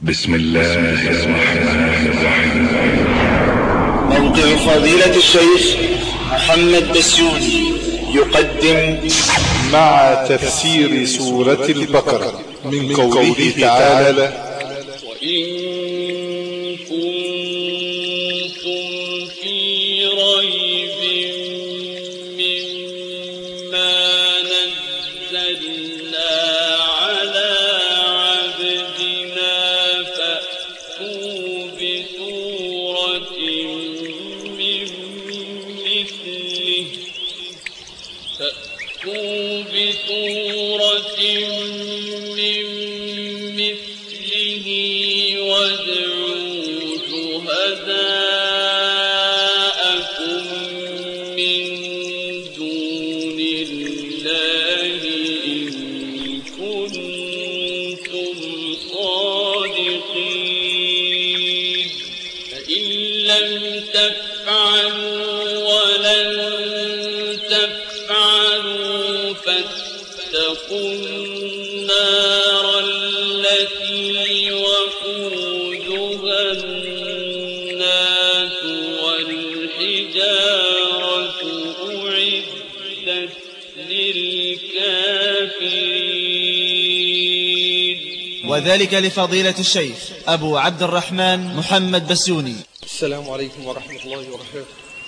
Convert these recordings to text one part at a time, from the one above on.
بسم الله الرحمن الرحيم. موقع فضيلة الشيخ محمد بسيوني يقدم مع تفسير سورة البقرة من قوله تعالى: وإن كنتم في ريب مما نزلنا على عبدنا فأتوا بسورة من مثله وادعوا شهداءكم من دون الله إن كنتم صادقين فإن لم تفعلوا ولن تفعلوا فاتقوا النار التي وقودها الناس والحجارة أعدت للكافرين. وذلك لفضيلة الشيخ أبو عبد الرحمن محمد بسيوني. السلام عليكم ورحمة الله وبركاته.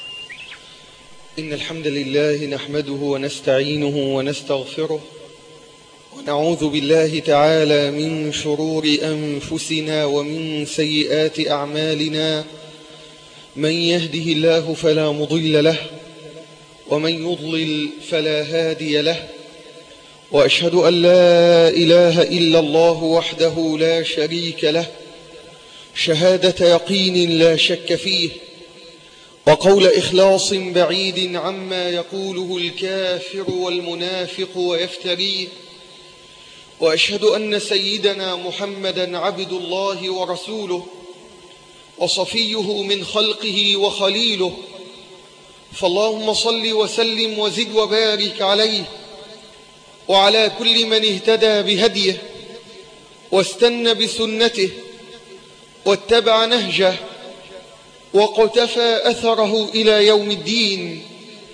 إن الحمد لله نحمده ونستعينه ونستغفره ونعوذ بالله تعالى من شرور أنفسنا ومن سيئات أعمالنا. من يهده الله فلا مضل له ومن يضلل فلا هادي له، وأشهد أن لا إله إلا الله وحده لا شريك له شهادة يقين لا شك فيه، وقول إخلاص بعيد عما يقوله الكافر والمنافق ويفتريه. وأشهد أن سيدنا محمدا عبد الله ورسوله وصفيه من خلقه وخليله، فاللهم صل وسلم وزد وبارك عليه وعلى كل من اهتدى بهديه واستنى بسنته واتبع نهجه وقتفى أثره إلى يوم الدين.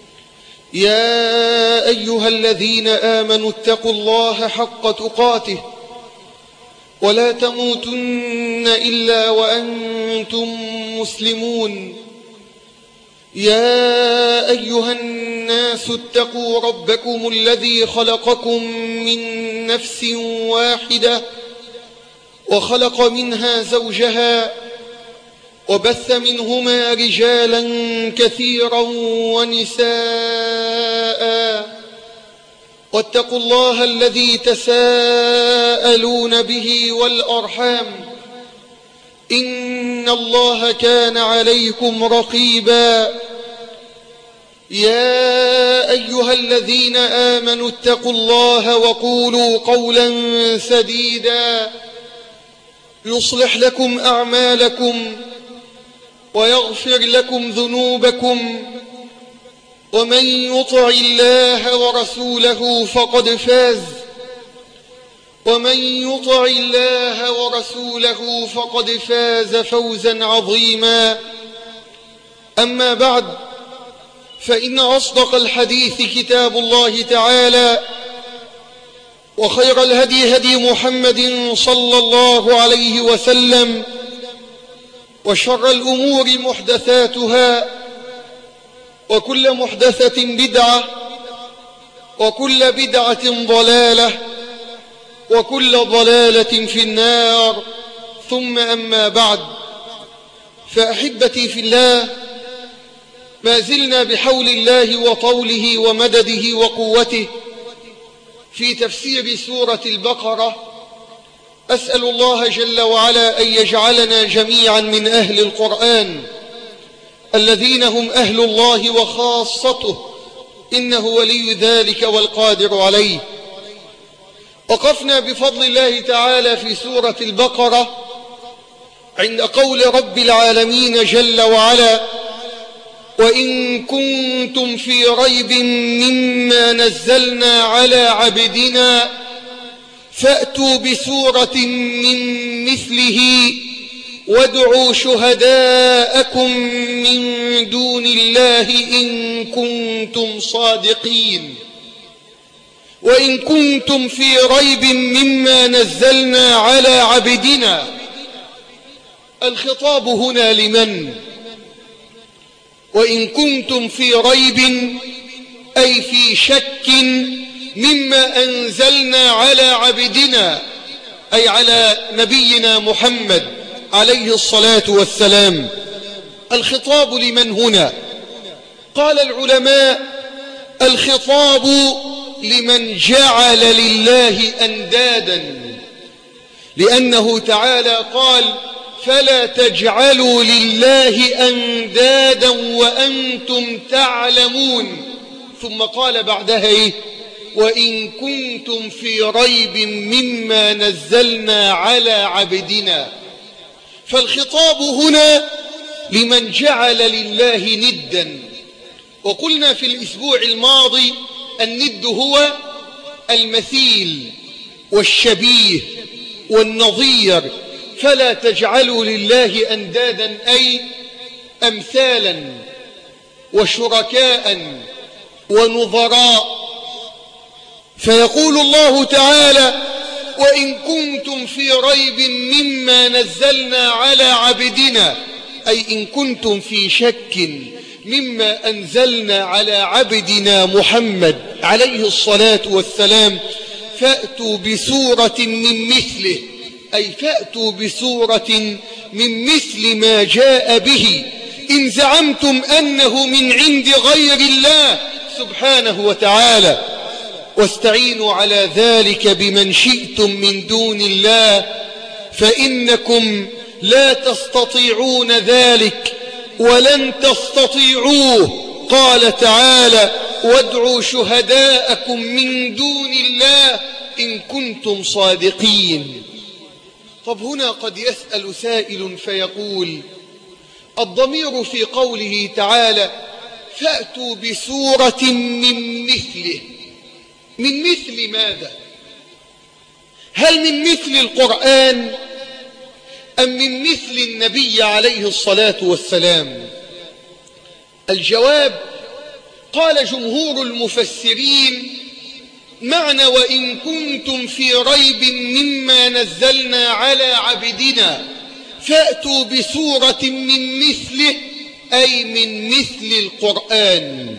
يا أيها الذين آمنوا اتقوا الله حق تقاته ولا تموتن إلا وأنتم مسلمون. يا أيها الناس اتقوا ربكم الذي خلقكم من نفس واحدة وخلق منها زوجها وبث منهما رجالا كثيرا ونساء، واتقوا الله الذي تساءلون به والأرحام إن الله كان عليكم رقيبا. يا أيها الذين آمنوا اتقوا الله وقولوا قولا سديدا يصلح لكم أعمالكم ويغفر لكم ذنوبكم، ومن يطع الله ورسوله فقد فاز، فوزا عظيما. أما بعد، فإن أصدق الحديث كتاب الله تعالى، وخير الهدي هدي محمد صلى الله عليه وسلم، وشر الأمور محدثاتها، وكل محدثة بدعة، وكل بدعة ضلالة، وكل ضلالة في النار. ثم أما بعد، فأحبتي في الله، ما زلنا بحول الله وطوله ومدده وقوته في تفسير سورة البقرة. أسأل الله جل وعلا أن يجعلنا جميعا من أهل القرآن الذين هم أهل الله وخاصته، إنه ولي ذلك والقادر عليه. وقفنا بفضل الله تعالى في سورة البقرة عند قول رب العالمين جل وعلا: وإن كنتم في ريب مما نزلنا على عبدنا فأتوا بسورة من مثله وادعوا شهداءكم من دون الله إن كنتم صادقين. وإن كنتم في ريب مما نزلنا على عبدنا. الخطاب هنا لمن؟ وإن كنتم في ريب أي في شك مما أنزلنا على عبدنا، أي على نبينا محمد عليه الصلاة والسلام. الخطاب لمن هنا؟ قال العلماء: الخطاب لمن جعل لله أندادا، لأنه تعالى قال: فلا تجعلوا لله أندادا وأنتم تعلمون. ثم قال بعدها: وإن كنتم في ريب مما نزلنا على عبدنا. فالخطاب هنا لمن جعل لله ندا. وقلنا في الأسبوع الماضي الند هو المثيل والشبيه والنظير. فلا تجعلوا لله أندادا أي أمثالا وشركاء ونظراء. فيقول الله تعالى: وإن كنتم في ريب مما نزلنا على عبدنا، أي إن كنتم في شك مما أنزلنا على عبدنا محمد عليه الصلاة والسلام، فأتوا بسورة من مثله، أي فأتوا بسورة من مثل ما جاء به إن زعمتم أنه من عند غير الله سبحانه وتعالى. واستعينوا على ذلك بمن شئتم من دون الله فإنكم لا تستطيعون ذلك ولن تستطيعوه. قال تعالى: وادعوا شهداءكم من دون الله إن كنتم صادقين. طب هنا قد يسأل سائل فيقول: الضمير في قوله تعالى: فأتوا بسورة من مثله، من مثل ماذا؟ هل من مثل القرآن أم من مثل النبي عليه الصلاة والسلام؟ الجواب: قال جمهور المفسرين: معنى وإن كنتم في ريب مما نزلنا على عبدنا فأتوا بسورة من مثله، أي من مثل القرآن.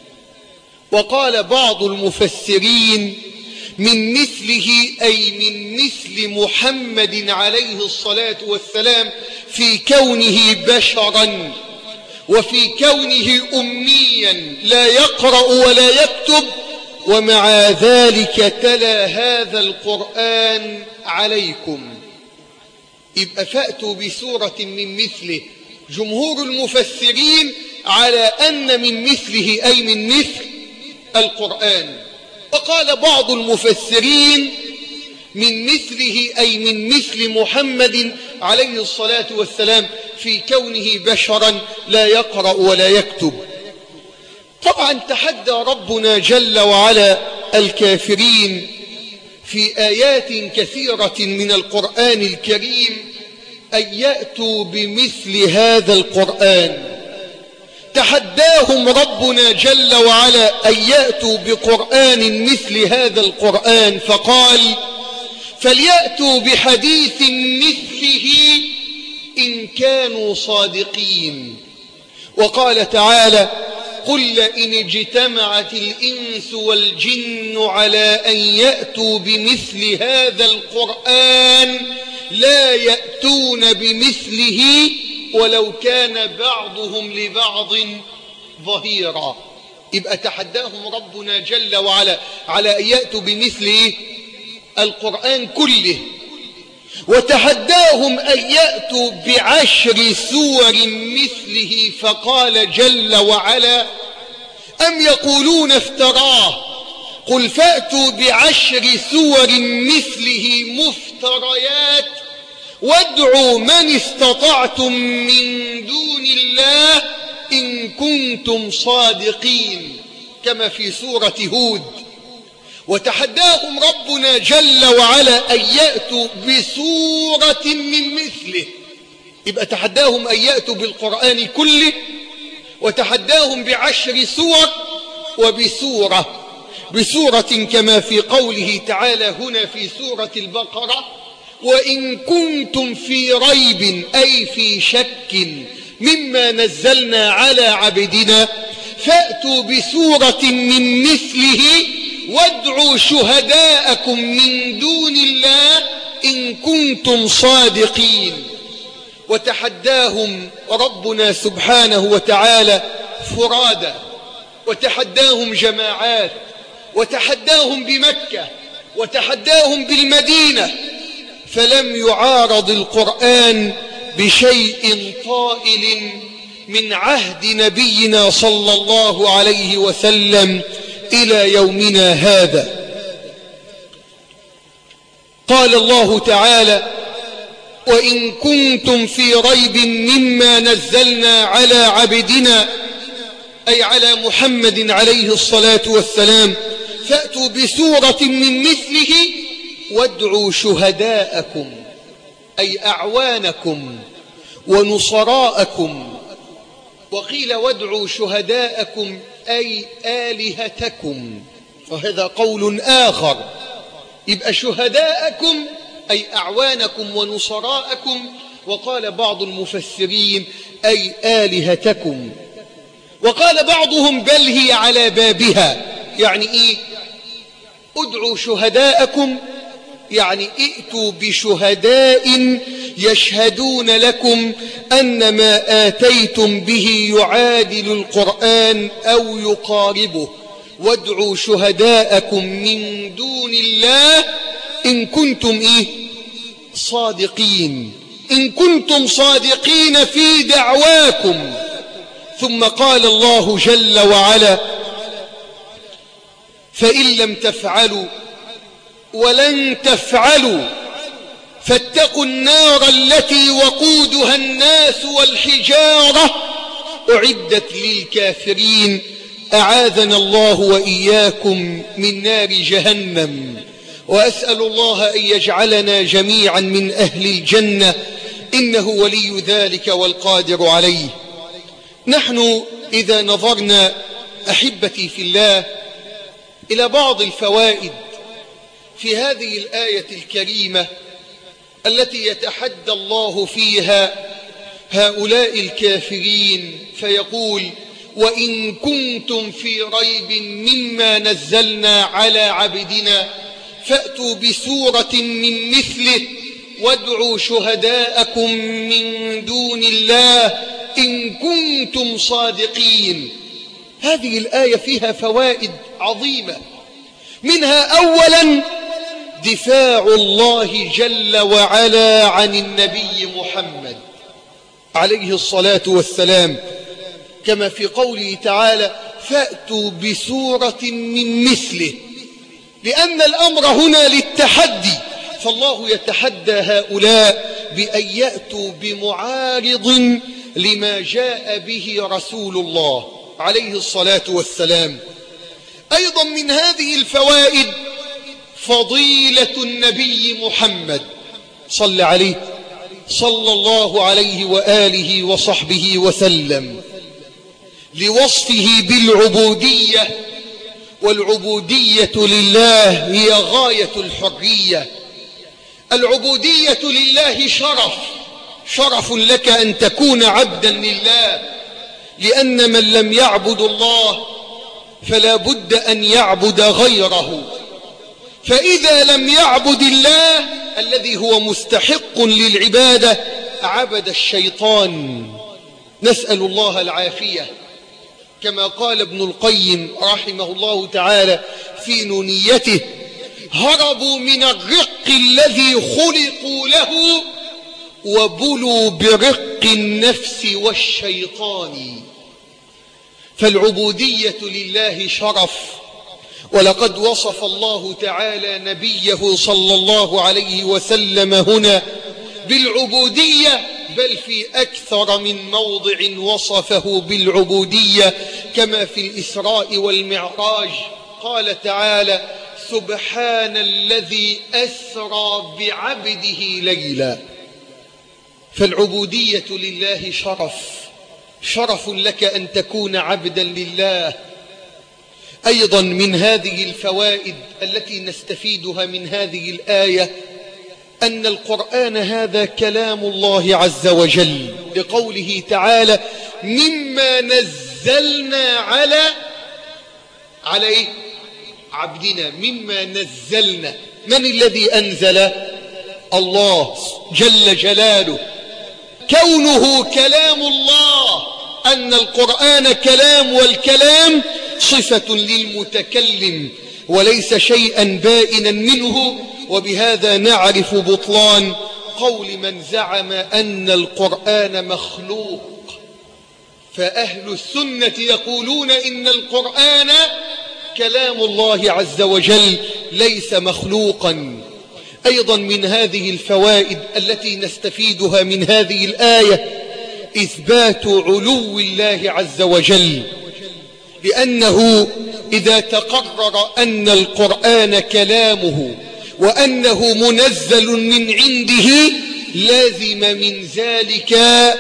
وقال بعض المفسرين: من مثله أي من مثل محمد عليه الصلاة والسلام في كونه بشرا وفي كونه أميا لا يقرأ ولا يكتب، ومع ذلك تلا هذا القرآن عليكم. يبقى فأتوا بسورة من مثله. جمهور المفسرين على أن من مثله أي من مثل القرآن. وقال بعض المفسرين: من مثله أي من مثل محمد عليه الصلاة والسلام في كونه بشرا لا يقرأ ولا يكتب. طبعا تحدى ربنا جل وعلا الكافرين في آيات كثيرة من القرآن الكريم أن يأتوا بمثل هذا القرآن. تحداهم ربنا جل وعلا أن يأتوا بقرآن مثل هذا القرآن، فقال: فليأتوا بحديث مثله إن كانوا صادقين. وقال تعالى: قل لئن اجتمعت الإنس والجن على أن يأتوا بمثل هذا القرآن لا يأتون بمثله ولو كان بعضهم لبعض ظهيرا. يبقى تحداهم ربنا جل وعلا على أن يأتوا بمثل القرآن كله، وتحداهم أن يأتوا بعشر سور مثله، فقال جل وعلا: أم يقولون افتراه قل فأتوا بعشر سور مثله مفتريات وادعوا من استطعتم من دون الله إن كنتم صادقين، كما في سورة هود. وتحداهم ربنا جل وعلا أن يأتوا بسورة من مثله. يبقى تحداهم أن يأتوا بالقرآن كله، وتحداهم ب10 سور، بسورة كما في قوله تعالى هنا في سورة البقرة: وإن كنتم في ريب أي في شك مما نزلنا على عبدنا فأتوا بسورة من مثله وادعوا شهداءكم من دون الله إن كنتم صادقين. وتحداهم ربنا سبحانه وتعالى فرادى، وتحداهم جماعات، وتحداهم بمكة، وتحداهم بالمدينة، فلم يعارض القرآن بشيء طائل من عهد نبينا صلى الله عليه وسلم إلى يومنا هذا. قال الله تعالى: وإن كنتم في ريب مما نزلنا على عبدنا، أي على محمد عليه الصلاة والسلام، فأتوا بسورة من مثله وادعوا شهداءكم، أي أعوانكم ونصراءكم. وقيل وادعوا شهداءكم أي آلهتكم، وهذا قول آخر. يبقى شهداءكم أي أعوانكم ونصراءكم، وقال بعض المفسرين أي آلهتكم. وقال بعضهم بل هي على بابها، يعني إيه؟ ادعوا شهداءكم يعني ائتوا بشهداء يشهدون لكم أن ما آتيتم به يعادل القرآن أو يقاربه. وادعوا شهداءكم من دون الله إن كنتم صادقين، إن كنتم صادقين في دعواكم. ثم قال الله جل وعلا: فإن لم تفعلوا ولن تفعلوا فاتقوا النار التي وقودها الناس والحجارة أعدت للكافرين أعاذنا الله وإياكم من نار جهنم. وأسأل الله أن يجعلنا جميعا من أهل الجنة، إنه ولي ذلك والقادر عليه. نحن إذا نظرنا أحبتي في الله إلى بعض الفوائد في هذه الآية الكريمة التي يتحدى الله فيها هؤلاء الكافرين فيقول: وإن كنتم في ريب مما نزلنا على عبدنا فأتوا بسورة من مثله وادعوا شهداءكم من دون الله إن كنتم صادقين. هذه الآية فيها فوائد عظيمة، منها أولا دفاع الله جل وعلا عن النبي محمد عليه الصلاة والسلام، كما في قوله تعالى: فأتوا بسورة من مثله، لأن الأمر هنا للتحدي، فالله يتحدى هؤلاء بأن يأتوا بمعارض لما جاء به رسول الله عليه الصلاة والسلام. أيضا من هذه الفوائد فضيلة النبي محمد صلى عليه صلى الله عليه وآله وصحبه وسلم، لوصفه بالعبودية، والعبودية لله هي غاية الحرية. العبودية لله شرف لك أن تكون عبدا لله، لأن من لم يعبد الله فلا بد أن يعبد غيره، فإذا لم يعبد الله الذي هو مستحق للعبادة عبد الشيطان، نسأل الله العافية. كما قال ابن القيم رحمه الله تعالى في نونيته: هربوا من الرق الذي خلقوا له وبلوا برق النفس والشيطان. فالعبودية لله شرف، ولقد وصف الله تعالى نبيه صلى الله عليه وسلم هنا بالعبودية، بل في أكثر من موضع وصفه بالعبودية، كما في الإسراء والمعراج قال تعالى: سبحان الذي أسرى بعبده ليلا. فالعبودية لله شرف لك أن تكون عبدا لله. أيضا من هذه الفوائد التي نستفيدها من هذه الآية أن القرآن هذا كلام الله عز وجل، لقوله تعالى مما نزلنا على عبدنا. مما نزلنا، من الذي أنزل؟ الله جل جلاله. كونه كلام الله، أن القرآن كلام، والكلام صفة للمتكلم وليس شيئا بائنا منه. وبهذا نعرف بطلان قول من زعم أن القرآن مخلوق. فأهل السنة يقولون إن القرآن كلام الله عز وجل ليس مخلوقا. أيضا من هذه الفوائد التي نستفيدها من هذه الآية إثبات علو الله عز وجل، لأنه إذا تقرر أن القرآن كلامه وأنه منزل من عنده لازم من ذلك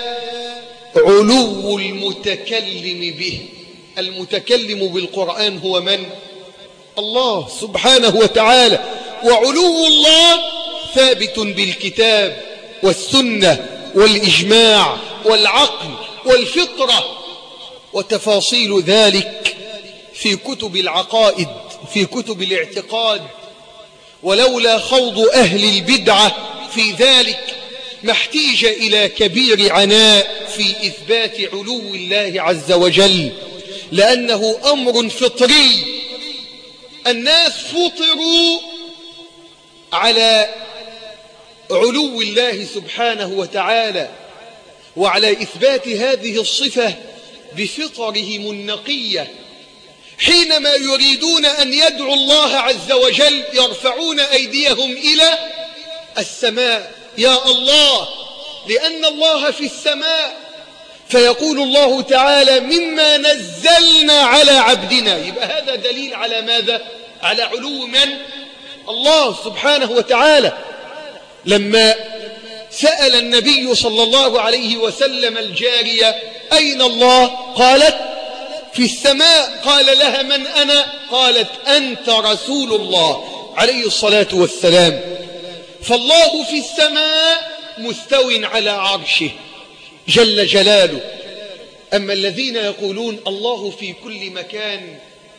علو المتكلم به. المتكلم بالقرآن هو من؟ الله سبحانه وتعالى. وعلو الله ثابت بالكتاب والسنة والإجماع والعقل والفطرة، وتفاصيل ذلك في كتب العقائد، في كتب الاعتقاد. ولولا خوض أهل البدعة في ذلك ما احتيج إلى كبير عناء في إثبات علو الله عز وجل، لأنه أمر فطري. الناس فطروا على علو الله سبحانه وتعالى وعلى إثبات هذه الصفة بفطرهم النقية. حينما يريدون أن يدعوا الله عز وجل يرفعون أيديهم إلى السماء، يا الله، لأن الله في السماء. فيقول الله تعالى مما نزلنا على عبدنا. يبقى هذا دليل على ماذا؟ على علو من؟ الله سبحانه وتعالى. لما سأل النبي صلى الله عليه وسلم الجارية أين الله؟ قالت في السماء. قال لها من أنا؟ قالت أنت رسول الله عليه الصلاة والسلام. فالله في السماء مستو على عرشه جل جلاله. أما الذين يقولون الله في كل مكان،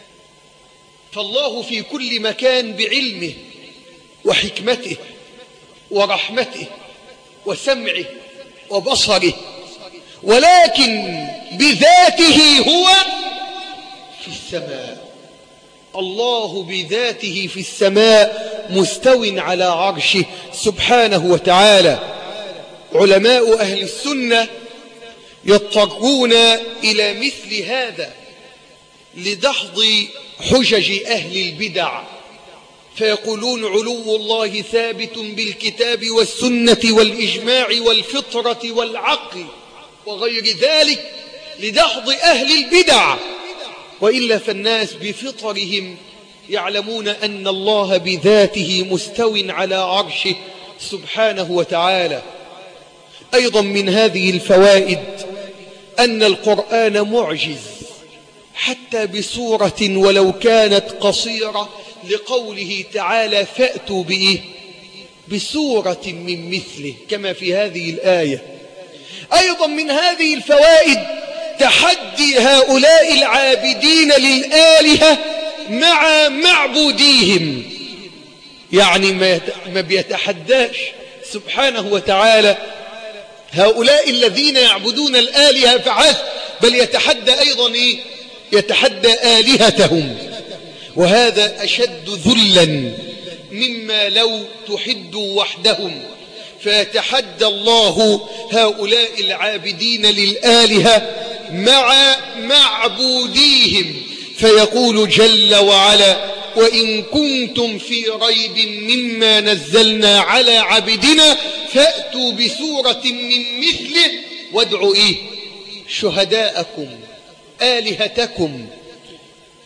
فالله في كل مكان بعلمه وحكمته ورحمته وسمعه وبصره، ولكن بذاته هو في السماء. الله بذاته في السماء مستو على عرشه سبحانه وتعالى. علماء أهل السنة يضطرون إلى مثل هذا لدحض حجج أهل البدع، فيقولون علو الله ثابت بالكتاب والسنة والإجماع والفطرة والعقل وغير ذلك، لدحض أهل البدع. وإلا فالناس بفطرهم يعلمون أن الله بذاته مستو على عرشه سبحانه وتعالى. أيضا من هذه الفوائد أن القرآن معجز حتى بسورة ولو كانت قصيرة، لقوله تعالى فأتوا بسورة من مثله كما في هذه الآية. أيضا من هذه الفوائد تحدي هؤلاء العابدين للآلهة مع معبوديهم، يعني ما بيتحداش سبحانه وتعالى هؤلاء الذين يعبدون الآلهة فحسب، بل يتحدى أيضا يتحدى آلهتهم. وهذا أشد ذلا مما لو تحدوا وحدهم. فيتحدى الله هؤلاء العابدين للآلهة مع معبوديهم، فيقول جل وعلا وإن كنتم في ريب مما نزلنا على عبدنا فأتوا بسورة من مثله وادعوا شهداءكم آلهتكم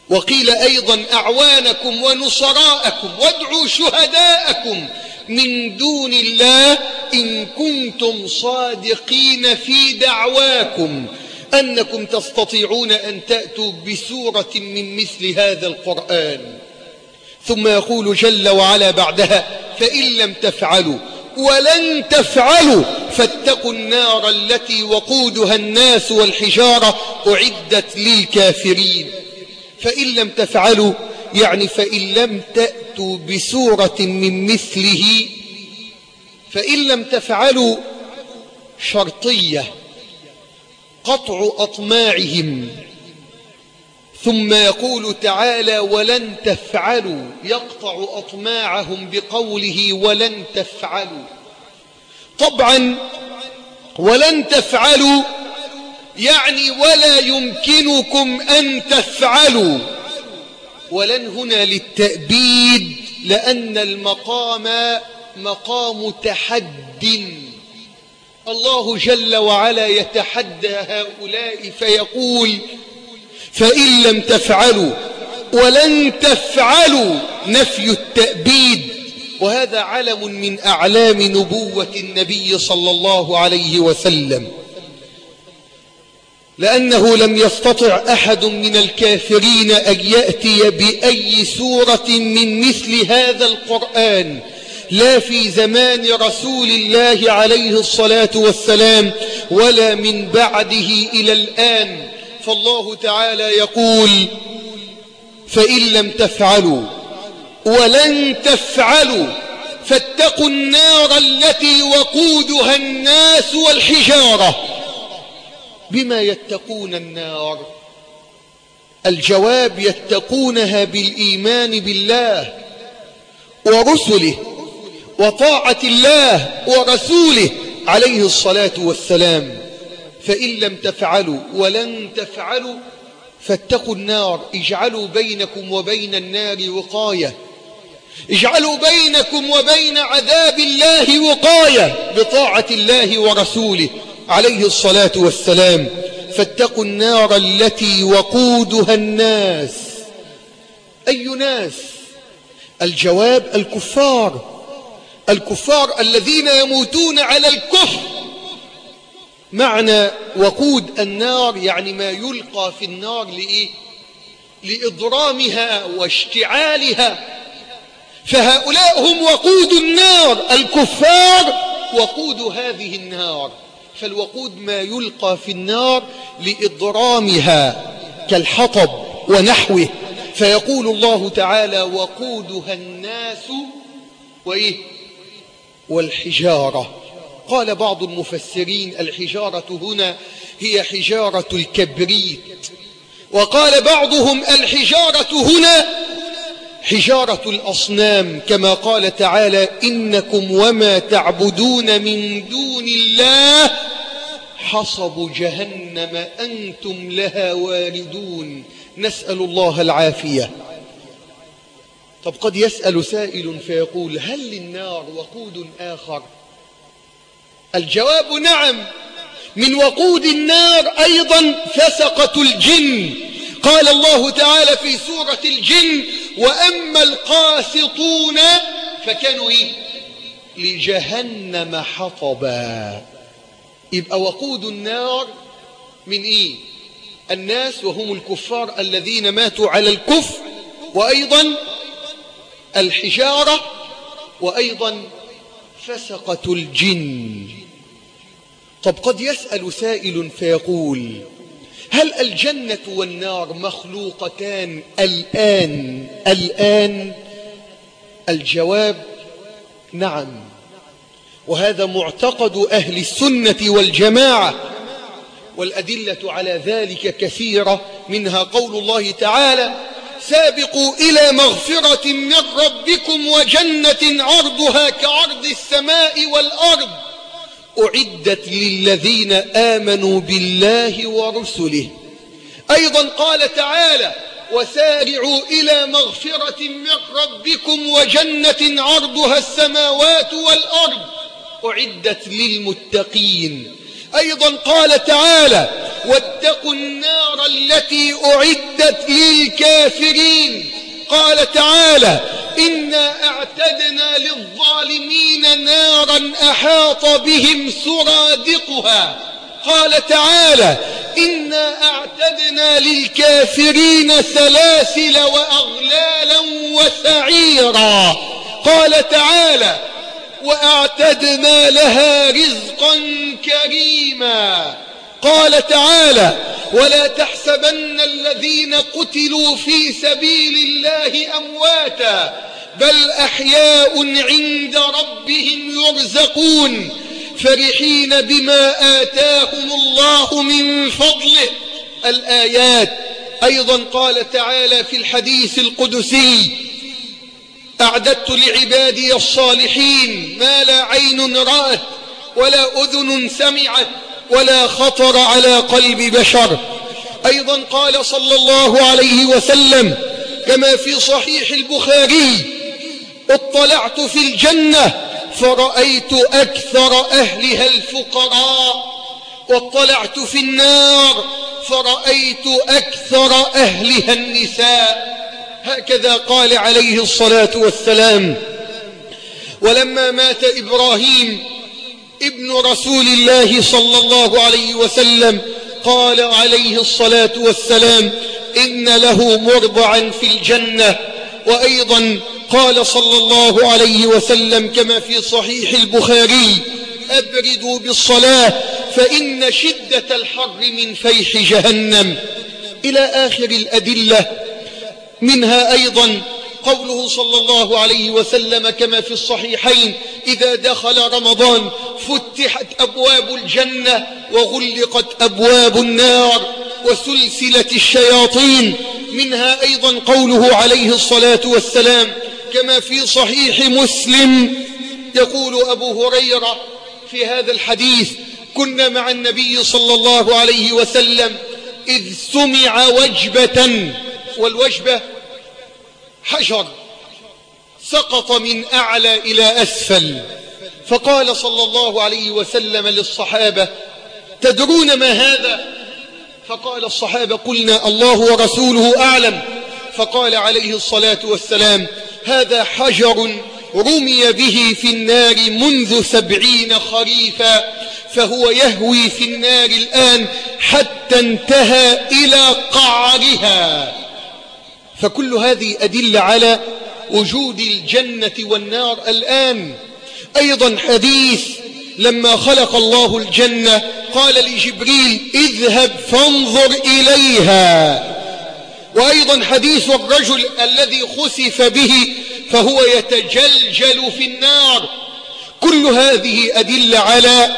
وقيل أيضا أعوانكم ونصراءكم وادعوا شهداءكم من دون الله إن كنتم صادقين في دعواكم أنكم تستطيعون أن تأتوا بسورة من مثل هذا القرآن. ثم يقول جل وعلا بعدها: فإن لم تفعلوا ولن تفعلوا فاتقوا النار التي وقودها الناس والحجارة أعدت للكافرين. فإن لم تفعلوا يعني فإن لم تأتوا بسورة من مثله. فإن لم تفعلوا شرطية قطع أطماعهم. ثم يقول تعالى: ولن تفعلوا، يقطع أطماعهم بقوله ولن تفعلوا. طبعا ولن تفعلوا يعني ولا يمكنكم أن تفعلوا. ولن هنا للتأبيد لأن المقام مقام تحد. الله جل وعلا يتحدى هؤلاء فيقول: فإن لم تفعلوا ولن تفعلوا، نفي التأبيد. وهذا علم من أعلام نبوة النبي صلى الله عليه وسلم، لأنه لم يستطع أحد من الكافرين أن يأتي بأي سورة من مثل هذا القرآن، لا في زمان رسول الله عليه الصلاة والسلام ولا من بعده إلى الآن. فالله تعالى يقول: فإن لم تفعلوا ولن تفعلوا فاتقوا النار التي وقودها الناس والحجارة. بما يتقون النار؟ الجواب: يتقونها بالإيمان بالله ورسله وطاعة الله ورسوله عليه الصلاة والسلام. فإن لم تفعلوا ولن تفعلوا فاتقوا النار. اجعلوا بينكم وبين النار وقاية، اجعلوا بينكم وبين عذاب الله وقاية بطاعة الله ورسوله عليه الصلاة والسلام. فاتقوا النار التي وقودها الناس. أي ناس؟ الجواب: الكفار الذين يموتون على الكفر. معنى وقود النار يعني ما يلقى في النار لإيه؟ لإضرامها واشتعالها. فهؤلاء هم وقود النار، الكفار وقود هذه النار. فالوقود ما يلقى في النار لإضرامها كالحطب ونحوه. فيقول الله تعالى: وقودها الناس وإيه؟ والحجارة. قال بعض المفسرين: الحجارة هنا هي حجارة الكبريت. وقال بعضهم: الحجارة هنا حجارة الأصنام، كما قال تعالى: إنكم وما تعبدون من دون الله حصب جهنم أنتم لها واردون. نسأل الله العافية. طب قد يسأل سائل فيقول: هل للنار وقود آخر؟ الجواب: نعم، من وقود النار أيضا فسقة الجن. قال الله تعالى في سورة الجن: وأما القاسطون فكانوا إيه؟ لجهنم حطبا. يبقى وقود النار من إيه؟ الناس، وهم الكفار الذين ماتوا على الكفر، وأيضا الحجارة، وأيضا فسقة الجن. طب قد يسأل سائل فيقول: هل الجنة والنار مخلوقتان الآن؟ الجواب: نعم، وهذا معتقد أهل السنة والجماعة، والأدلة على ذلك كثيرة، منها قول الله تعالى: سابقوا إلى مغفرة من ربكم وجنة عرضها كعرض السماء والأرض أعدت للذين آمنوا بالله ورسله. أيضا قال تعالى: وسارعوا إلى مغفرة من ربكم وجنة عرضها السماوات والأرض أعدت للمتقين. أيضا قال تعالى: واتقوا النار النار التي أعدت للكافرين. قال تعالى: إنا أعتدنا للظالمين نارا أحاط بهم سرادقها. قال تعالى: إنا أعتدنا للكافرين سلاسل وأغلالا وسعيرا. قال تعالى: وأعتدنا لها رزقا كريما. قال تعالى: ولا تحسبن الذين قتلوا في سبيل الله أمواتا بل أحياء عند ربهم يرزقون فرحين بما آتاهم الله من فضله. الآيات. أيضا قال تعالى في الحديث القدسي: أعددت لعبادي الصالحين ما لا عين رأت ولا أذن سمعت ولا خطر على قلب بشر. أيضا قال صلى الله عليه وسلم كما في صحيح البخاري: اطلعت في الجنة فرأيت أكثر أهلها الفقراء، واطلعت في النار فرأيت أكثر أهلها النساء. هكذا قال عليه الصلاة والسلام. ولما مات إبراهيم ابن رسول الله صلى الله عليه وسلم قال عليه الصلاة والسلام: إن له مرضعا في الجنة. وأيضا قال صلى الله عليه وسلم كما في صحيح البخاري: أبردوا بالصلاة فإن شدة الحر من فيح جهنم. إلى آخر الأدلة. منها أيضا قوله صلى الله عليه وسلم كما في الصحيحين: إذا دخل رمضان فتحت أبواب الجنة وغلقت أبواب النار وسلسلة الشياطين. منها أيضا قوله عليه الصلاة والسلام كما في صحيح مسلم، يقول أبو هريرة في هذا الحديث: كنا مع النبي صلى الله عليه وسلم إذ سمع وجبة، والوجبة حجر سقط من أعلى إلى أسفل، فقال صلى الله عليه وسلم للصحابة: تدرون ما هذا؟ فقال الصحابة: قلنا الله ورسوله أعلم. فقال عليه الصلاة والسلام: هذا حجر رمي به في النار منذ 70 خريفا، فهو يهوي في النار الآن حتى انتهى إلى قعرها. فكل هذه أدلة على وجود الجنة والنار الآن. أيضا حديث لما خلق الله الجنة قال لجبريل: اذهب فانظر إليها. وأيضا حديث الرجل الذي خسف به فهو يتجلجل في النار. كل هذه أدلة على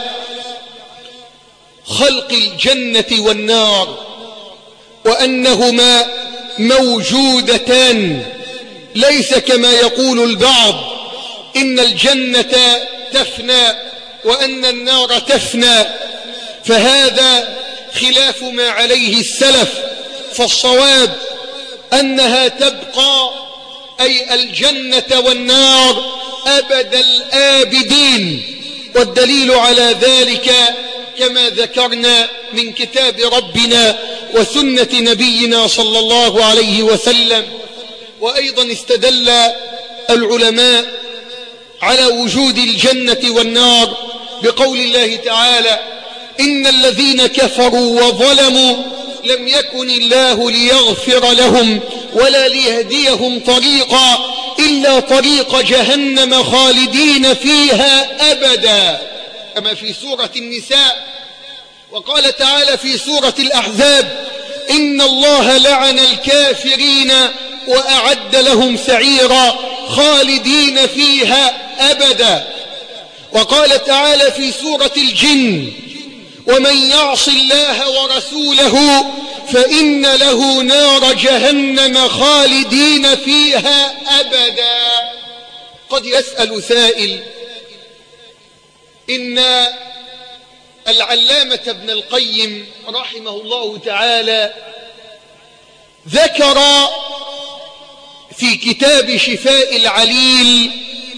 خلق الجنة والنار، وأنهما موجودتان، ليس كما يقول البعض إن الجنة تفنى وأن النار تفنى، فهذا خلاف ما عليه السلف. فالصواب أنها تبقى، أي الجنة والنار أبد الآبدين. والدليل على ذلك كما ذكرنا من كتاب ربنا وسنة نبينا صلى الله عليه وسلم. وأيضا استدل العلماء على وجود الجنة والنار بقول الله تعالى: إن الذين كفروا وظلموا لم يكن الله ليغفر لهم ولا ليهديهم طريقا إلا طريق جهنم خالدين فيها أبدا، كما في سورة النساء. وقال تعالى في سورة الأحزاب: إن الله لعن الكافرين وأعد لهم سعيرا خالدين فيها أبدا. وقال تعالى في سورة الجن: ومن يعص الله ورسوله فإن له نار جهنم خالدين فيها أبدا. قد يسأل سائل: إن العلامة ابن القيم رحمه الله تعالى ذكر في كتاب شفاء العليل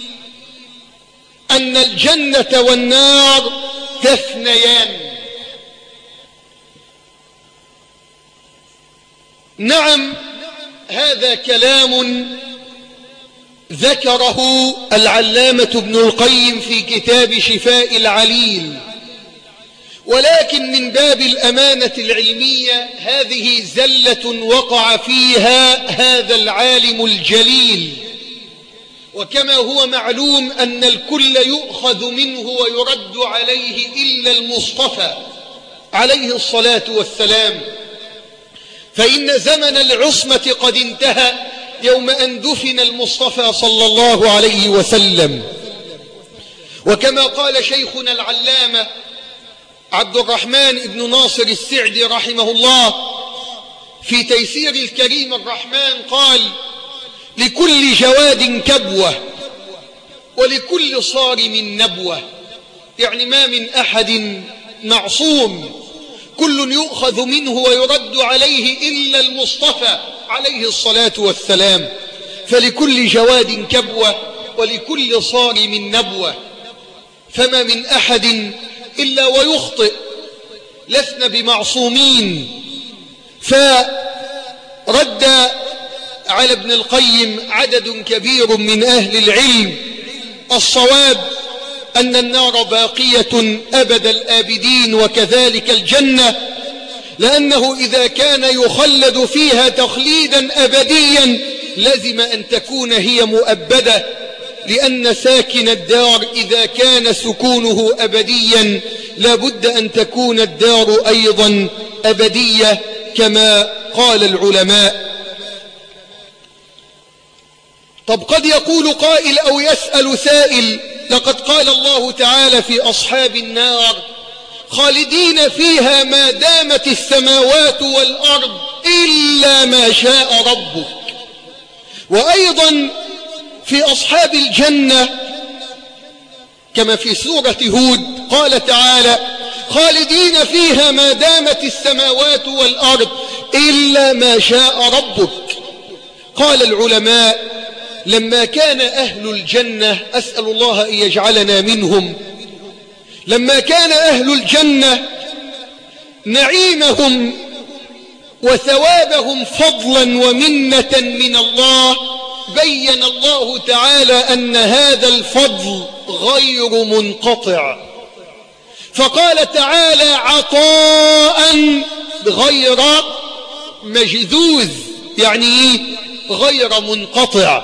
أن الجنة والنار تفنيان. نعم، هذا كلام ذكره العلامة ابن القيم في كتاب شفاء العليل، ولكن من باب الأمانة العلمية هذه زلة وقع فيها هذا العالم الجليل. وكما هو معلوم أن الكل يؤخذ منه ويرد عليه إلا المصطفى عليه الصلاة والسلام، فإن زمن العصمة قد انتهى يوم أن دفن المصطفى صلى الله عليه وسلم. وكما قال شيخنا العلامة عبد الرحمن بن ناصر السعدي رحمه الله في تيسير الكريم الرحمن قال: لكل جواد كبوة ولكل صارم نبوة. يعني ما من أحد معصوم، كل يؤخذ منه ويرد عليه إلا المصطفى عليه الصلاة والسلام، فلكل جواد كبوة ولكل صارم نبوة، فما من أحد إلا ويخطئ، لسنا بمعصومين. فرد على ابن القيم عدد كبير من أهل العلم: الصواب أن النار باقية أبد الآبدين، وكذلك الجنة، لأنه إذا كان يخلد فيها تخليدا أبديا لزم أن تكون هي مؤبدة، لأن ساكن الدار إذا كان سكونه أبديا لابد أن تكون الدار أيضا أبدية كما قال العلماء. طب قد يقول قائل أو يسأل سائل: لقد قال الله تعالى في أصحاب النار: خالدين فيها ما دامت السماوات والأرض إلا ما شاء ربك. وأيضا في أصحاب الجنة كما في سورة هود قال تعالى: خالدين فيها ما دامت السماوات والأرض إلا ما شاء ربك. قال العلماء: لما كان أهل الجنة، أسأل الله أن يجعلنا منهم، لما كان أهل الجنة نعيمهم وثوابهم فضلا ومنة من الله، بين الله تعالى أن هذا الفضل غير منقطع، فقال تعالى: عطاء غير مجذوذ، يعني غير منقطع.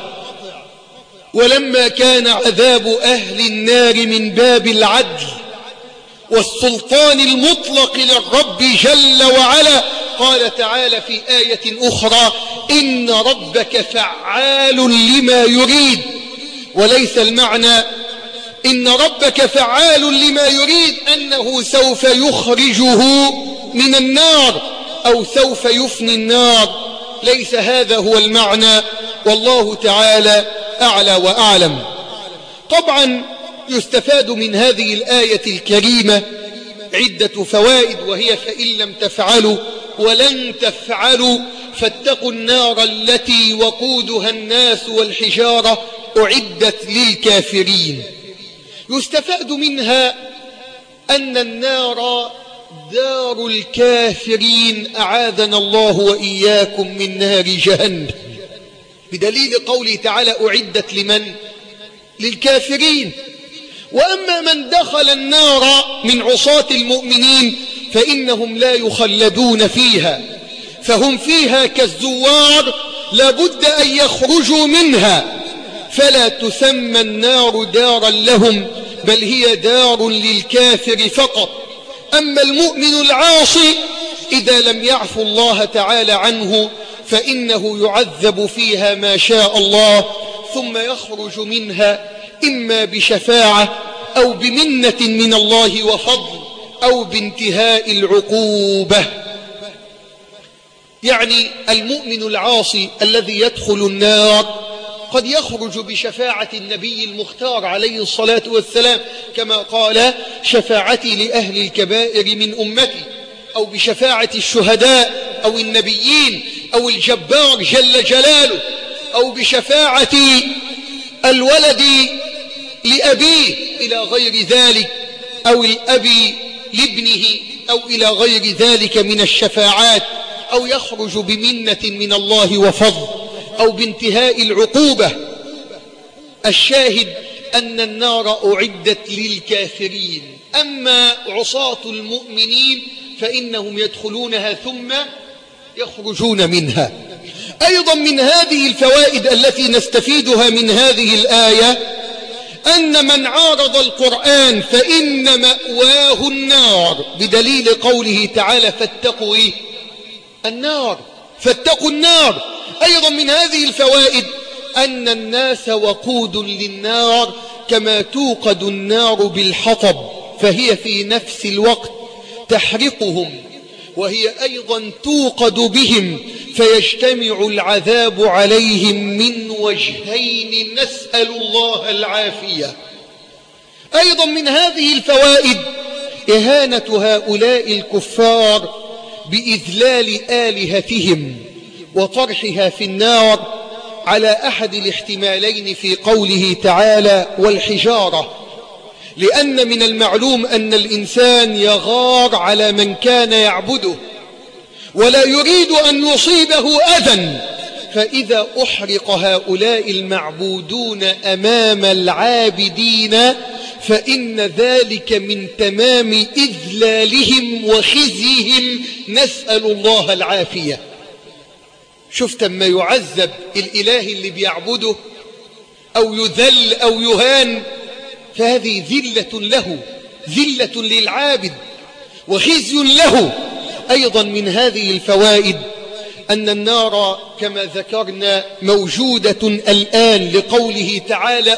ولما كان عذاب أهل النار من باب العدل والسلطان المطلق للرب جل وعلا، قال تعالى في آية أخرى: إن ربك فعال لما يريد. وليس المعنى إن ربك فعال لما يريد أنه سوف يخرجه من النار أو سوف يفني النار، ليس هذا هو المعنى، والله تعالى أعلى وأعلم. طبعا يستفاد من هذه الآية الكريمة عدة فوائد، وهي: فإن لم تفعلوا ولن تفعلوا فاتقوا النار التي وقودها الناس والحجارة أعدت للكافرين. يستفاد منها أن النار دار الكافرين، أعاذنا الله وإياكم من نار جهنم، بدليل قوله تعالى: أعدت لمن؟ للكافرين. وأما من دخل النار من عصاة المؤمنين فإنهم لا يخلدون فيها، فهم فيها كالزوار لابد أن يخرجوا منها، فلا تسمى النار دارا لهم، بل هي دار للكافر فقط. أما المؤمن العاصي إذا لم يعفو الله تعالى عنه فإنه يعذب فيها ما شاء الله، ثم يخرج منها إما بشفاعة أو بمنة من الله وفضل أو بانتهاء العقوبة. يعني المؤمن العاصي الذي يدخل النار قد يخرج بشفاعة النبي المختار عليه الصلاة والسلام، كما قال: شفاعتي لأهل الكبائر من أمتي، أو بشفاعة الشهداء أو النبيين أو الجبار جل جلاله، أو بشفاعة الولد لأبيه إلى غير ذلك، أو الأب لابنه، أو إلى غير ذلك من الشفاعات، أو يخرج بمنة من الله وفضل أو بانتهاء العقوبة. الشاهد أن النار أعدت للكافرين، أما عصاة المؤمنين فإنهم يدخلونها ثم يخرجون منها. أيضا من هذه الفوائد التي نستفيدها من هذه الآية أن من عارض القرآن فإن مأواه النار، بدليل قوله تعالى فاتقوا النار، فاتقوا النار. أيضا من هذه الفوائد أن الناس وقود للنار كما توقد النار بالحطب، فهي في نفس الوقت تحرقهم وهي أيضا توقد بهم، فيجتمع العذاب عليهم من وجهين، نسأل الله العافية. أيضا من هذه الفوائد إهانة هؤلاء الكفار بإذلال آلهتهم وطرحها في النار على أحد الاحتمالين في قوله تعالى والحجارة، لأن من المعلوم أن الإنسان يغار على من كان يعبده ولا يريد أن يصيبه أذى، فإذا أحرق هؤلاء المعبودون أمام العابدين فإن ذلك من تمام إذلالهم وخزيهم، نسأل الله العافية. شفت ما يعذب الإله اللي بيعبده أو يذل أو يهان، فهذه ذلة له، ذلة للعابد وخزي له. أيضا من هذه الفوائد أن النار كما ذكرنا موجودة الآن، لقوله تعالى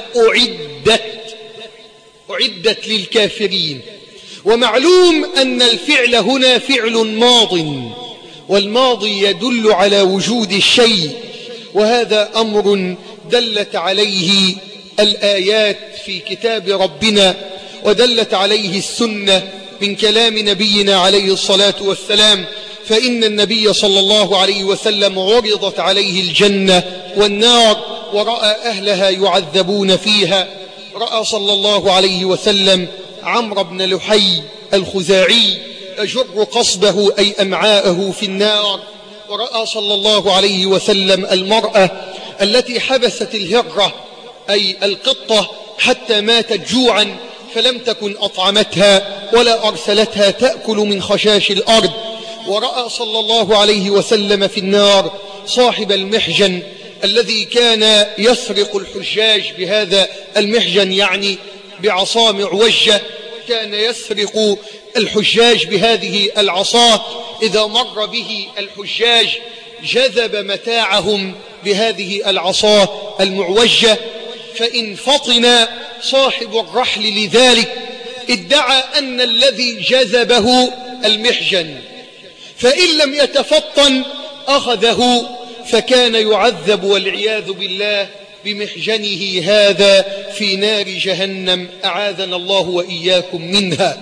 أعدت للكافرين. ومعلوم أن الفعل هنا فعل ماض، والماضي يدل على وجود الشيء، وهذا أمر دلت عليه الآيات في كتاب ربنا ودلت عليه السنة من كلام نبينا عليه الصلاة والسلام. فإن النبي صلى الله عليه وسلم عرضت عليه الجنة والنار ورأى أهلها يعذبون فيها. رأى صلى الله عليه وسلم عمرو بن لحي الخزاعي يجر قصبه أي أمعاءه في النار، ورأى صلى الله عليه وسلم المرأة التي حبست الهرة أي القطة حتى ماتت جوعا فلم تكن أطعمتها ولا أرسلتها تأكل من خشاش الأرض. ورأى صلى الله عليه وسلم في النار صاحب المحجن الذي كان يسرق الحجاج بهذا المحجن، يعني بعصا معوجة، كان يسرق الحجاج بهذه العصا. إذا مر به الحجاج جذب متاعهم بهذه العصا المعوجة، فإن فطن صاحب الرحل لذلك ادعى أن الذي جذبه المحجن، فإن لم يتفطن أخذه، فكان يعذب والعياذ بالله بمحجنه هذا في نار جهنم، أعاذنا الله وإياكم منها.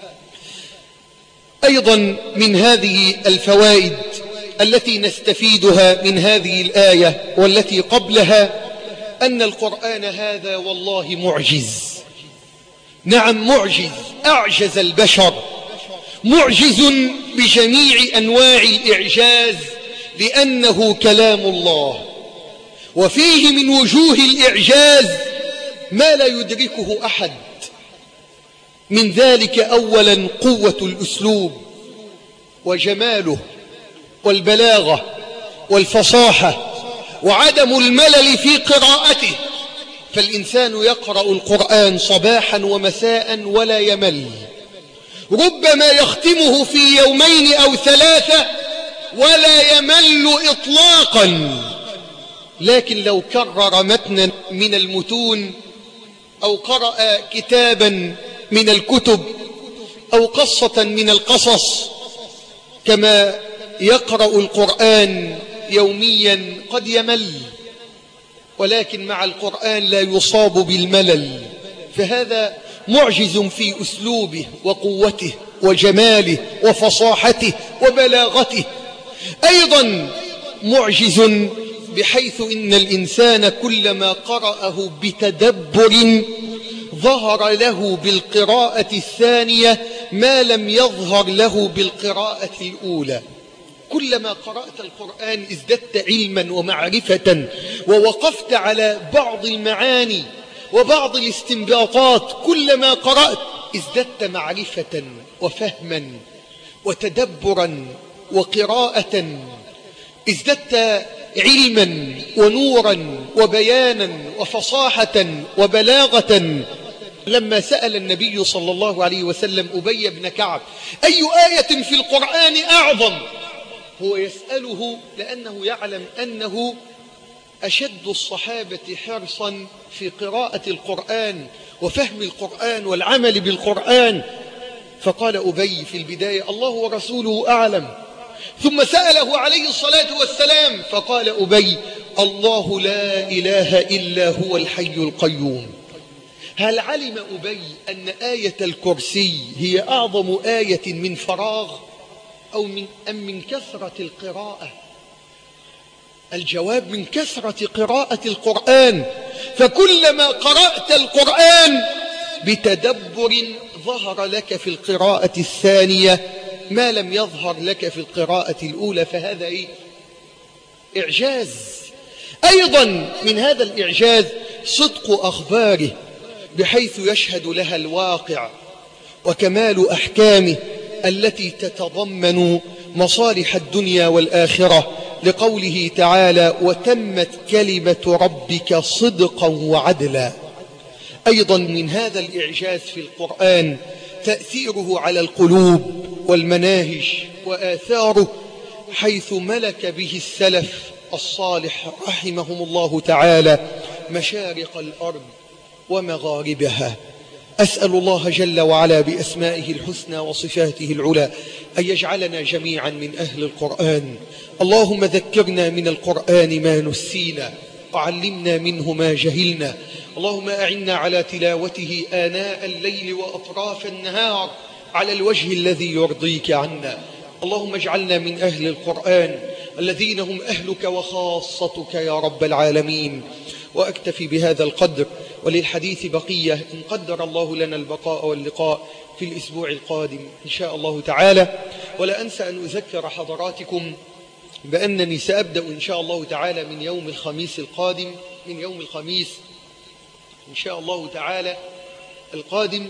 أيضا من هذه الفوائد التي نستفيدها من هذه الآية والتي قبلها أن القرآن هذا والله معجز، نعم معجز، أعجز البشر، معجز بجميع أنواع الإعجاز، لأنه كلام الله، وفيه من وجوه الإعجاز ما لا يدركه أحد. من ذلك أولا قوة الأسلوب وجماله والبلاغة والفصاحة وعدم الملل في قراءته، فالإنسان يقرأ القرآن صباحا ومساء ولا يمل، ربما يختمه في 2 أو 3 ولا يمل إطلاقا. لكن لو كرر متنا من المتون أو قرأ كتابا من الكتب أو قصة من القصص كما يقرأ القرآن يوميا قد يمل، ولكن مع القرآن لا يصاب بالملل، فهذا معجز في أسلوبه وقوته وجماله وفصاحته وبلاغته. أيضا معجز بحيث إن الإنسان كلما قرأه بتدبر ظهر له بالقراءة الثانية ما لم يظهر له بالقراءة الأولى. كلما قرأت القرآن ازددت علما ومعرفة، ووقفت على بعض المعاني وبعض الاستنباطات. كلما قرأت ازددت معرفة وفهما وتدبرا وقراءة، ازددت علما ونورا وبيانا وفصاحة وبلاغة. لما سأل النبي صلى الله عليه وسلم أبي بن كعب أي آية في القرآن أعظم، هو يسأله لأنه يعلم أنه أشد الصحابة حرصا في قراءة القرآن وفهم القرآن والعمل بالقرآن. فقال أبي في البداية الله ورسوله أعلم، ثم سأله عليه الصلاة والسلام فقال أبي الله لا إله إلا هو الحي القيوم. هل علم أبي أن آية الكرسي هي أعظم آية من فراغ أم من كثرة القراءة؟ الجواب من كثرة قراءة القرآن. فكلما قرأت القرآن بتدبر ظهر لك في القراءة الثانية ما لم يظهر لك في القراءة الأولى، فهذا إعجاز. أيضا من هذا الإعجاز صدق أخباره بحيث يشهد لها الواقع وكمال أحكامه التي تتضمن مصالح الدنيا والآخرة، لقوله تعالى وتمت كلمة ربك صدقا وعدلا. أيضا من هذا الإعجاز في القرآن تأثيره على القلوب والمناهج وآثاره، حيث ملك به السلف الصالح رحمهم الله تعالى مشارق الأرض ومغاربها. أسأل الله جل وعلا بأسمائه الحسنى وصفاته العلى أن يجعلنا جميعا من أهل القرآن. اللهم ذكرنا من القرآن ما نسينا وعلمنا منه ما جهلنا. اللهم أعنا على تلاوته آناء الليل وأطراف النهار على الوجه الذي يرضيك عنا. اللهم اجعلنا من أهل القرآن الذين هم أهلك وخاصتك يا رب العالمين. وأكتفي بهذا القدر، وللحديث بقية إن قدر الله لنا البقاء واللقاء في الأسبوع القادم إن شاء الله تعالى. ولا أنسى أن أذكر حضراتكم بأنني سأبدأ إن شاء الله تعالى من يوم الخميس القادم، من يوم الخميس إن شاء الله تعالى القادم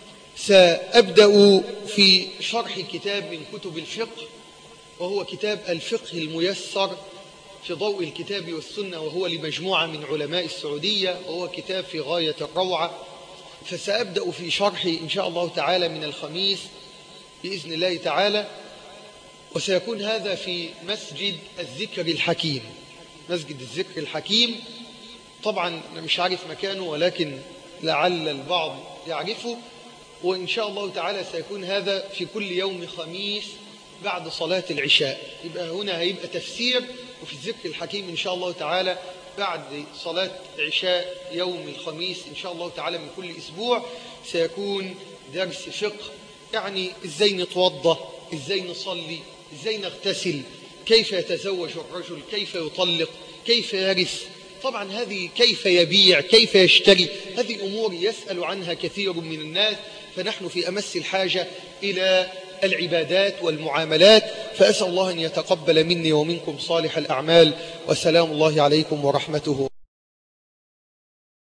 سأبدأ في شرح كتاب من كتب الفقه، وهو كتاب الفقه الميسر في ضوء الكتاب والسنة، وهو لمجموعة من علماء السعودية، وهو كتاب في غاية الروعة. فسأبدأ في شرحه إن شاء الله تعالى من الخميس بإذن الله تعالى، وسيكون هذا في مسجد الذكر الحكيم. مسجد الذكر الحكيم طبعا أنا مش عارف مكانه، ولكن لعل البعض يعرفه. وإن شاء الله تعالى سيكون هذا في كل يوم خميس بعد صلاة العشاء. يبقى هنا هيبقى تفسير، وفي الذكر الحكيم إن شاء الله تعالى بعد صلاة عشاء يوم الخميس إن شاء الله تعالى من كل أسبوع سيكون درس فقه، يعني إزاي نتوضى، إزاي نصلي، إزاي نغتسل، كيف يتزوج الرجل، كيف يطلق، كيف يرث، طبعا هذه كيف يبيع، كيف يشتري، هذه أمور يسأل عنها كثير من الناس، فنحن في أمس الحاجة إلى العبادات والمعاملات. فأسأل الله أن يتقبل مني ومنكم صالح الأعمال، وسلام الله عليكم ورحمته.